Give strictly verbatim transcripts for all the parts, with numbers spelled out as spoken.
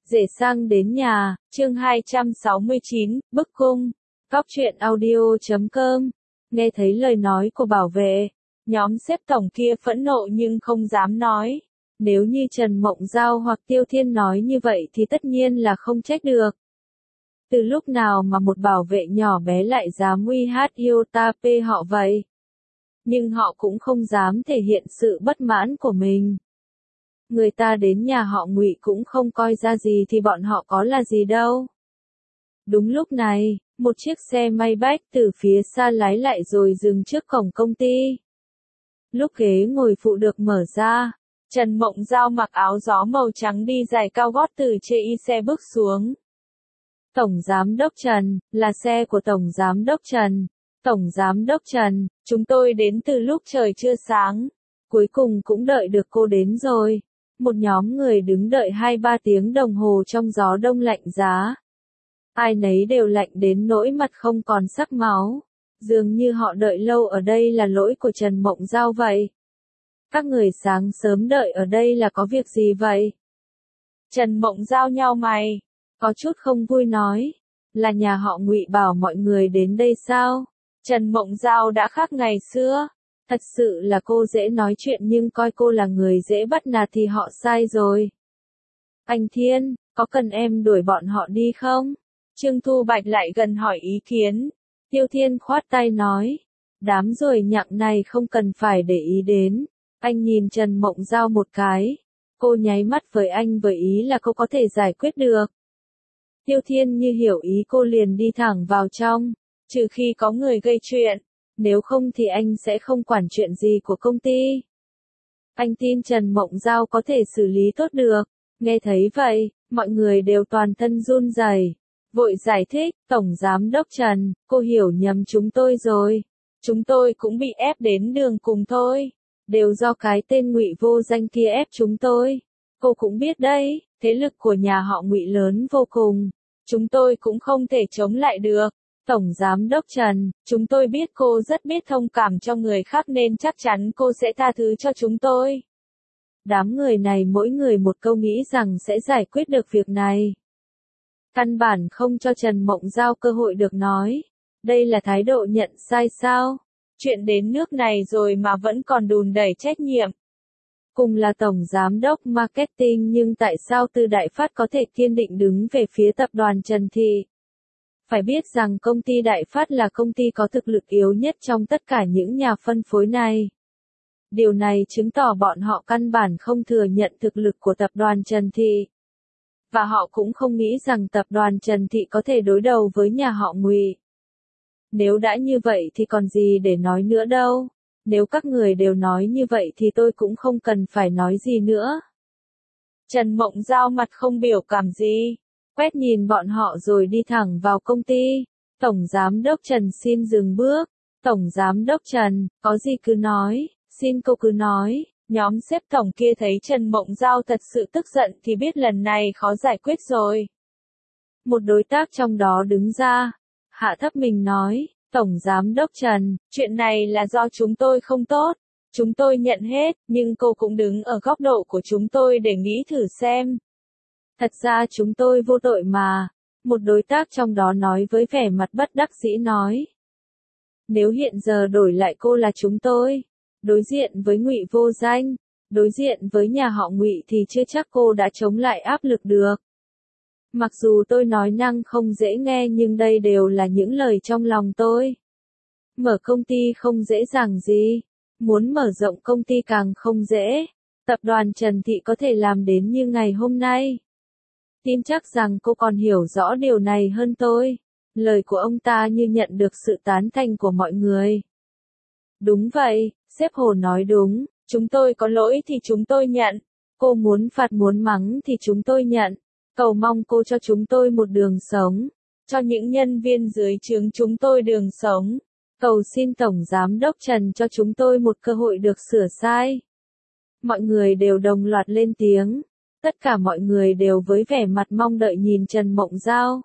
Rể sang đến nhà, chương hai trăm sáu mươi chín, bức cung. Cóc truyện audio chấm com. Nghe thấy lời nói của bảo vệ, nhóm xếp tổng kia phẫn nộ nhưng không dám nói. Nếu như Trần Mộng Giao hoặc Tiêu Thiên nói như vậy thì tất nhiên là không trách được. Từ lúc nào mà một bảo vệ nhỏ bé lại dám uy hát yêu ta pê họ vậy? Nhưng họ cũng không dám thể hiện sự bất mãn của mình. Người ta đến nhà họ Ngụy cũng không coi ra gì thì bọn họ có là gì đâu. Đúng lúc này, một chiếc xe Maybach từ phía xa lái lại rồi dừng trước cổng công ty. Lúc ghế ngồi phụ được mở ra, Trần Mộng Giao mặc áo gió màu trắng đi giày cao gót từ trên xe bước xuống. Tổng Giám đốc Trần, là xe của Tổng Giám đốc Trần. Tổng Giám đốc Trần, chúng tôi đến từ lúc trời chưa sáng. Cuối cùng cũng đợi được cô đến rồi. Một nhóm người đứng đợi hai ba tiếng đồng hồ trong gió đông lạnh giá. Ai nấy đều lạnh đến nỗi mặt không còn sắc máu. Dường như họ đợi lâu ở đây là lỗi của Trần Mộng Giao vậy. Các người sáng sớm đợi ở đây là có việc gì vậy? Trần Mộng Giao nhau mày, có chút không vui nói. Là nhà họ Ngụy bảo mọi người đến đây sao? Trần Mộng Giao đã khác ngày xưa. Thật sự là cô dễ nói chuyện nhưng coi cô là người dễ bắt nạt thì họ sai rồi. Anh Thiên, có cần em đuổi bọn họ đi không? Trương Thu Bạch lại gần hỏi ý kiến. Tiêu Thiên khoát tay nói. Đám ruồi nhặng này không cần phải để ý đến. Anh nhìn Trần Mộng Giao một cái. Cô nháy mắt với anh với ý là cô có thể giải quyết được. Tiêu Thiên như hiểu ý cô liền đi thẳng vào trong. Trừ khi có người gây chuyện. Nếu không thì anh sẽ không quản chuyện gì của công ty. Anh tin Trần Mộng Giao có thể xử lý tốt được. Nghe thấy vậy, mọi người đều toàn thân run rẩy. Vội giải thích, Tổng Giám đốc Trần, cô hiểu nhầm chúng tôi rồi. Chúng tôi cũng bị ép đến đường cùng thôi. Đều do cái tên Ngụy vô danh kia ép chúng tôi. Cô cũng biết đấy, thế lực của nhà họ Ngụy lớn vô cùng. Chúng tôi cũng không thể chống lại được. Tổng Giám đốc Trần, chúng tôi biết cô rất biết thông cảm cho người khác nên chắc chắn cô sẽ tha thứ cho chúng tôi. Đám người này mỗi người một câu nghĩ rằng sẽ giải quyết được việc này. Căn bản không cho Trần Mộng Giao cơ hội được nói. Đây là thái độ nhận sai sao? Chuyện đến nước này rồi mà vẫn còn đùn đẩy trách nhiệm. Cùng là Tổng Giám đốc Marketing nhưng tại sao Tư Đại Phát có thể kiên định đứng về phía tập đoàn Trần Thị? Phải biết rằng công ty Đại Phát là công ty có thực lực yếu nhất trong tất cả những nhà phân phối này. Điều này chứng tỏ bọn họ căn bản không thừa nhận thực lực của tập đoàn Trần Thị. Và họ cũng không nghĩ rằng tập đoàn Trần Thị có thể đối đầu với nhà họ Ngụy. Nếu đã như vậy thì còn gì để nói nữa đâu. Nếu các người đều nói như vậy thì tôi cũng không cần phải nói gì nữa. Trần Mộng Giao mặt không biểu cảm gì. Quét nhìn bọn họ rồi đi thẳng vào công ty. Tổng Giám đốc Trần xin dừng bước. Tổng Giám đốc Trần, có gì cứ nói, xin cô cứ nói. Nhóm xếp tổng kia thấy Trần Mộng Giao thật sự tức giận thì biết lần này khó giải quyết rồi. Một đối tác trong đó đứng ra, hạ thấp mình nói, Tổng Giám đốc Trần, chuyện này là do chúng tôi không tốt. Chúng tôi nhận hết, nhưng cô cũng đứng ở góc độ của chúng tôi để nghĩ thử xem. Thật ra chúng tôi vô tội mà. Một đối tác trong đó nói với vẻ mặt bất đắc dĩ nói. Nếu hiện giờ đổi lại cô là chúng tôi, đối diện với Ngụy vô danh, đối diện với nhà họ Ngụy thì chưa chắc cô đã chống lại áp lực được. Mặc dù tôi nói năng không dễ nghe nhưng đây đều là những lời trong lòng tôi. Mở công ty không dễ dàng gì, muốn mở rộng công ty càng không dễ. Tập đoàn Trần Thị có thể làm đến như ngày hôm nay. Tin chắc rằng cô còn hiểu rõ điều này hơn tôi. Lời của ông ta như nhận được sự tán thành của mọi người. Đúng vậy, sếp Hồ nói đúng, chúng tôi có lỗi thì chúng tôi nhận. Cô muốn phạt muốn mắng thì chúng tôi nhận. Cầu mong cô cho chúng tôi một đường sống. Cho những nhân viên dưới trướng chúng tôi đường sống. Cầu xin Tổng Giám đốc Trần cho chúng tôi một cơ hội được sửa sai. Mọi người đều đồng loạt lên tiếng. Tất cả mọi người đều với vẻ mặt mong đợi nhìn Trần Mộng Giao.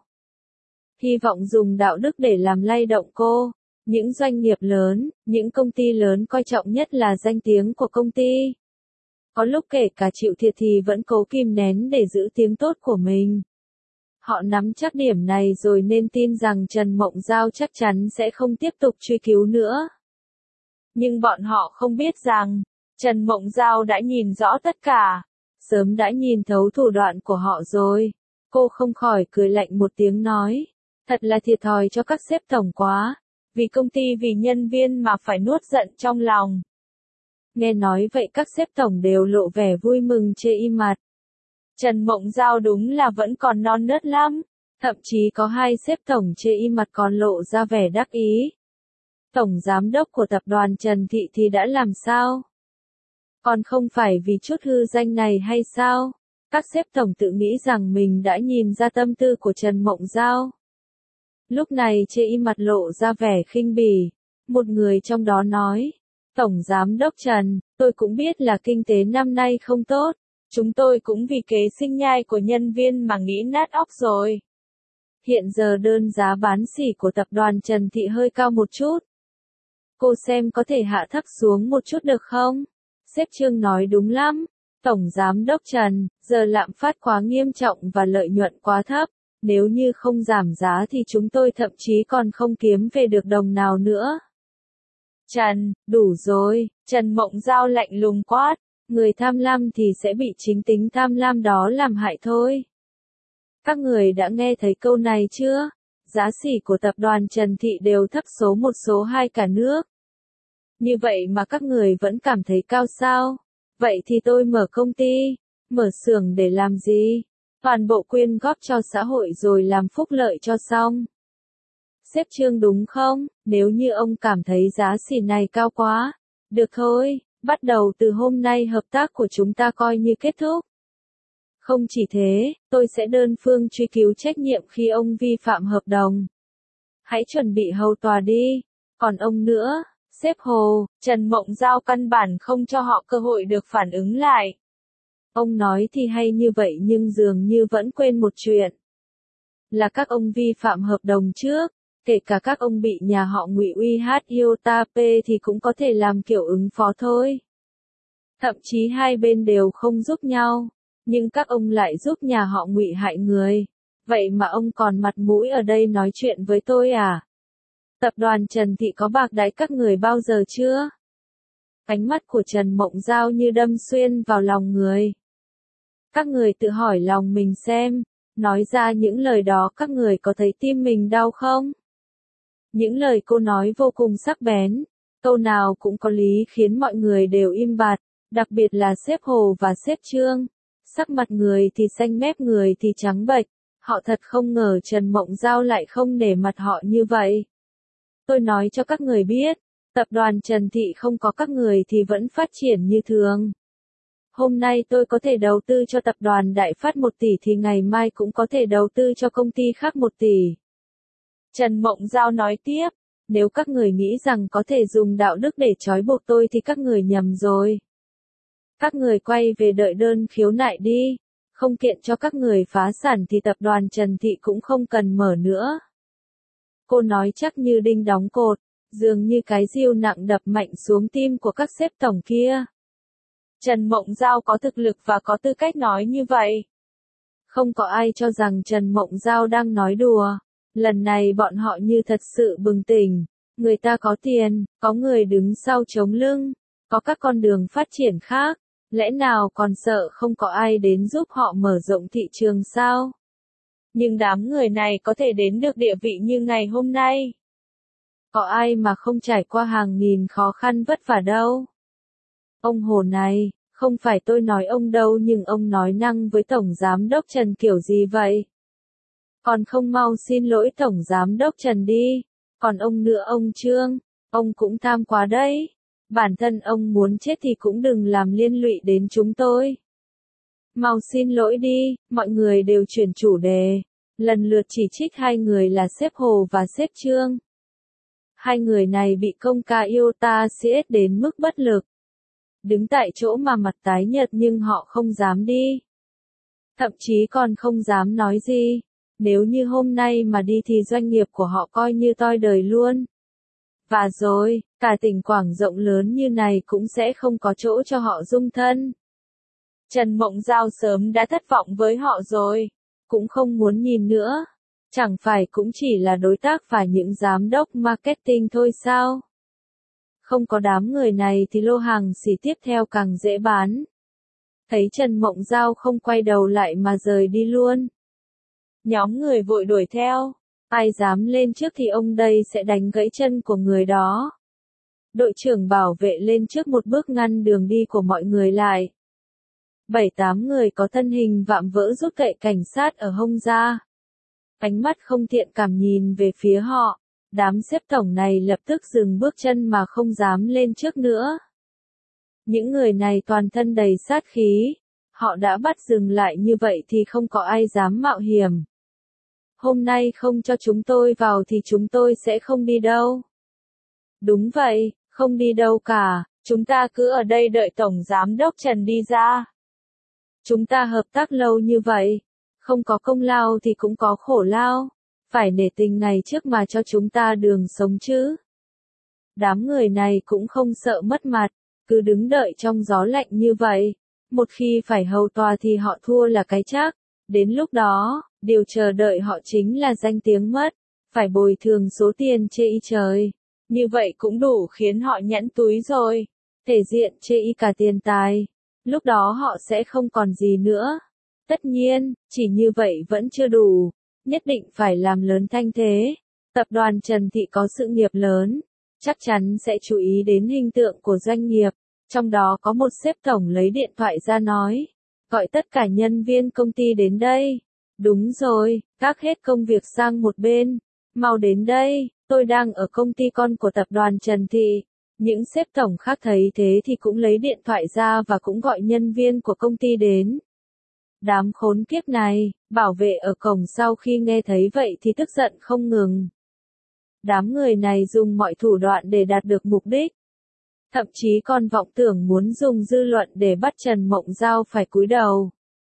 Hy vọng dùng đạo đức để làm lay động cô. Những doanh nghiệp lớn, những công ty lớn coi trọng nhất là danh tiếng của công ty. Có lúc kể cả chịu thiệt thì vẫn cố kìm nén để giữ tiếng tốt của mình. Họ nắm chắc điểm này rồi nên tin rằng Trần Mộng Giao chắc chắn sẽ không tiếp tục truy cứu nữa. Nhưng bọn họ không biết rằng, Trần Mộng Giao đã nhìn rõ tất cả, sớm đã nhìn thấu thủ đoạn của họ rồi. Cô không khỏi cười lạnh một tiếng nói, thật là thiệt thòi cho các sếp tổng quá, vì công ty vì nhân viên mà phải nuốt giận trong lòng. Nghe nói vậy các sếp tổng đều lộ vẻ vui mừng chê im mặt. Trần Mộng Giao đúng là vẫn còn non nớt lắm, thậm chí có hai sếp tổng chê im mặt còn lộ ra vẻ đắc ý. Tổng giám đốc của tập đoàn Trần Thị thì đã làm sao? Còn không phải vì chút hư danh này hay sao? Các sếp tổng tự nghĩ rằng mình đã nhìn ra tâm tư của Trần Mộng Giao. Lúc này chê im mặt lộ ra vẻ khinh bỉ. Một người trong đó nói, Tổng giám đốc Trần, tôi cũng biết là kinh tế năm nay không tốt. Chúng tôi cũng vì kế sinh nhai của nhân viên mà nghĩ nát óc rồi. Hiện giờ đơn giá bán sỉ của tập đoàn Trần Thị hơi cao một chút. Cô xem có thể hạ thấp xuống một chút được không? Sếp Trương nói đúng lắm. Tổng giám đốc Trần, giờ lạm phát quá nghiêm trọng và lợi nhuận quá thấp. Nếu như không giảm giá thì chúng tôi thậm chí còn không kiếm về được đồng nào nữa. Trần, đủ rồi, Trần Mộng Giao lạnh lùng quát. Người tham lam thì sẽ bị chính tính tham lam đó làm hại thôi. Các người đã nghe thấy câu này chưa? Giá sỉ của tập đoàn Trần Thị đều thấp số một số hai cả nước. Như vậy mà các người vẫn cảm thấy cao sao? Vậy thì tôi mở công ty, mở xưởng để làm gì? Toàn bộ quyên góp cho xã hội rồi làm phúc lợi cho xong. Sếp Trương đúng không? Nếu như ông cảm thấy giá sỉ này cao quá, được thôi. Bắt đầu từ hôm nay hợp tác của chúng ta coi như kết thúc. Không chỉ thế, tôi sẽ đơn phương truy cứu trách nhiệm khi ông vi phạm hợp đồng. Hãy chuẩn bị hầu tòa đi. Còn ông nữa, sếp Hồ, Trần Mộng Giao căn bản không cho họ cơ hội được phản ứng lại. Ông nói thì hay như vậy nhưng dường như vẫn quên một chuyện. Là các ông vi phạm hợp đồng trước. Kể cả các ông bị nhà họ Ngụy uy hát iota pê thì cũng có thể làm kiểu ứng phó thôi. Thậm chí hai bên đều không giúp nhau, nhưng các ông lại giúp nhà họ Ngụy hại người. Vậy mà ông còn mặt mũi ở đây nói chuyện với tôi à? Tập đoàn Trần Thị có bạc đãi các người bao giờ chưa? Ánh mắt của Trần Mộng Giao như đâm xuyên vào lòng người. Các người tự hỏi lòng mình xem, nói ra những lời đó các người có thấy tim mình đau không? Những lời cô nói vô cùng sắc bén, câu nào cũng có lý khiến mọi người đều im bặt, đặc biệt là sếp Hồ và sếp Trương. Sắc mặt người thì xanh mét người thì trắng bệch, họ thật không ngờ Trần Mộng Giao lại không nể mặt họ như vậy. Tôi nói cho các người biết, tập đoàn Trần Thị không có các người thì vẫn phát triển như thường. Hôm nay tôi có thể đầu tư cho tập đoàn Đại Phát một tỷ thì ngày mai cũng có thể đầu tư cho công ty khác một tỷ. Trần Mộng Giao nói tiếp, nếu các người nghĩ rằng có thể dùng đạo đức để trói buộc tôi thì các người nhầm rồi. Các người quay về đợi đơn khiếu nại đi, không kiện cho các người phá sản thì tập đoàn Trần Thị cũng không cần mở nữa. Cô nói chắc như đinh đóng cột, dường như cái diêu nặng đập mạnh xuống tim của các sếp tổng kia. Trần Mộng Giao có thực lực và có tư cách nói như vậy. Không có ai cho rằng Trần Mộng Giao đang nói đùa. Lần này bọn họ như thật sự bừng tỉnh, người ta có tiền, có người đứng sau chống lưng, có các con đường phát triển khác, lẽ nào còn sợ không có ai đến giúp họ mở rộng thị trường sao? Nhưng đám người này có thể đến được địa vị như ngày hôm nay. Có ai mà không trải qua hàng nghìn khó khăn vất vả đâu. Ông Hồ này, không phải tôi nói ông đâu nhưng ông nói năng với Tổng Giám đốc Trần kiểu gì vậy? Còn không mau xin lỗi Tổng Giám đốc Trần đi. Còn ông nữa ông Trương, ông cũng tham quá đấy. Bản thân ông muốn chết thì cũng đừng làm liên lụy đến chúng tôi. Mau xin lỗi đi, mọi người đều chuyển chủ đề. Lần lượt chỉ trích hai người là sếp Hồ và sếp Trương. Hai người này bị công ca iota xê ét đến mức bất lực. Đứng tại chỗ mà mặt tái nhợt nhưng họ không dám đi. Thậm chí còn không dám nói gì. Nếu như hôm nay mà đi thì doanh nghiệp của họ coi như toi đời luôn. Và rồi, cả tỉnh Quảng rộng lớn như này cũng sẽ không có chỗ cho họ dung thân. Trần Mộng Giao sớm đã thất vọng với họ rồi, cũng không muốn nhìn nữa. Chẳng phải cũng chỉ là đối tác và những giám đốc marketing thôi sao? Không có đám người này thì lô hàng xỉ tiếp theo càng dễ bán. Thấy Trần Mộng Giao không quay đầu lại mà rời đi luôn. Nhóm người vội đuổi theo, ai dám lên trước thì ông đây sẽ đánh gãy chân của người đó. Đội trưởng bảo vệ lên trước một bước ngăn đường đi của mọi người lại. Bảy tám người có thân hình vạm vỡ rút gậy cảnh sát ở hông ra. Ánh mắt không thiện cảm nhìn về phía họ, đám xếp tổng này lập tức dừng bước chân mà không dám lên trước nữa. Những người này toàn thân đầy sát khí, họ đã bắt dừng lại như vậy thì không có ai dám mạo hiểm. Hôm nay không cho chúng tôi vào thì chúng tôi sẽ không đi đâu. Đúng vậy, không đi đâu cả, chúng ta cứ ở đây đợi Tổng Giám đốc Trần đi ra. Chúng ta hợp tác lâu như vậy, không có công lao thì cũng có khổ lao, phải nể tình này trước mà cho chúng ta đường sống chứ. Đám người này cũng không sợ mất mặt, cứ đứng đợi trong gió lạnh như vậy, một khi phải hầu tòa thì họ thua là cái chắc, đến lúc đó, điều chờ đợi họ chính là danh tiếng mất, phải bồi thường số tiền chê y trời. Như vậy cũng đủ khiến họ nhẵn túi rồi, thể diện chê y cả tiền tài, lúc đó họ sẽ không còn gì nữa. Tất nhiên, chỉ như vậy vẫn chưa đủ, nhất định phải làm lớn thanh thế. Tập đoàn Trần Thị có sự nghiệp lớn, chắc chắn sẽ chú ý đến hình tượng của doanh nghiệp, trong đó có một sếp tổng lấy điện thoại ra nói, gọi tất cả nhân viên công ty đến đây. Đúng rồi, gác hết công việc sang một bên, mau đến đây, tôi đang ở công ty con của tập đoàn Trần Thị. Những sếp tổng khác thấy thế thì cũng lấy điện thoại ra và cũng gọi nhân viên của công ty đến. Đám khốn kiếp này, bảo vệ ở cổng sau khi nghe thấy vậy thì tức giận không ngừng. Đám người này dùng mọi thủ đoạn để đạt được mục đích. Thậm chí còn vọng tưởng muốn dùng dư luận để bắt Trần Mộng Giao phải cúi đầu.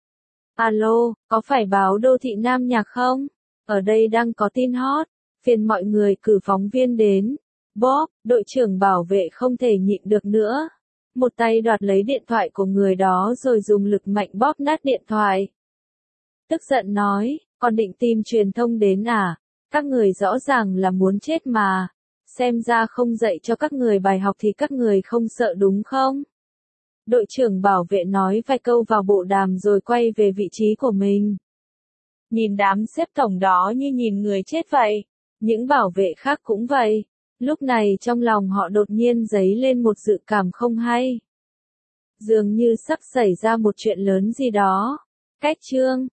Alo, có phải báo Đô Thị Nam Nhạc không? Ở đây đang có tin hot, phiền mọi người cử phóng viên đến. Bob, đội trưởng bảo vệ không thể nhịn được nữa. Một tay đoạt lấy điện thoại của người đó rồi dùng lực mạnh bóp nát điện thoại. Tức giận nói, còn định tìm truyền thông đến à? Các người rõ ràng là muốn chết mà. Xem ra không dạy cho các người bài học thì các người không sợ đúng không? Đội trưởng bảo vệ nói vài câu vào bộ đàm rồi quay về vị trí của mình. Nhìn đám xếp tổng đó như nhìn người chết vậy. Những bảo vệ khác cũng vậy. Lúc này trong lòng họ đột nhiên dấy lên một dự cảm không hay. Dường như sắp xảy ra một chuyện lớn gì đó. Cách chương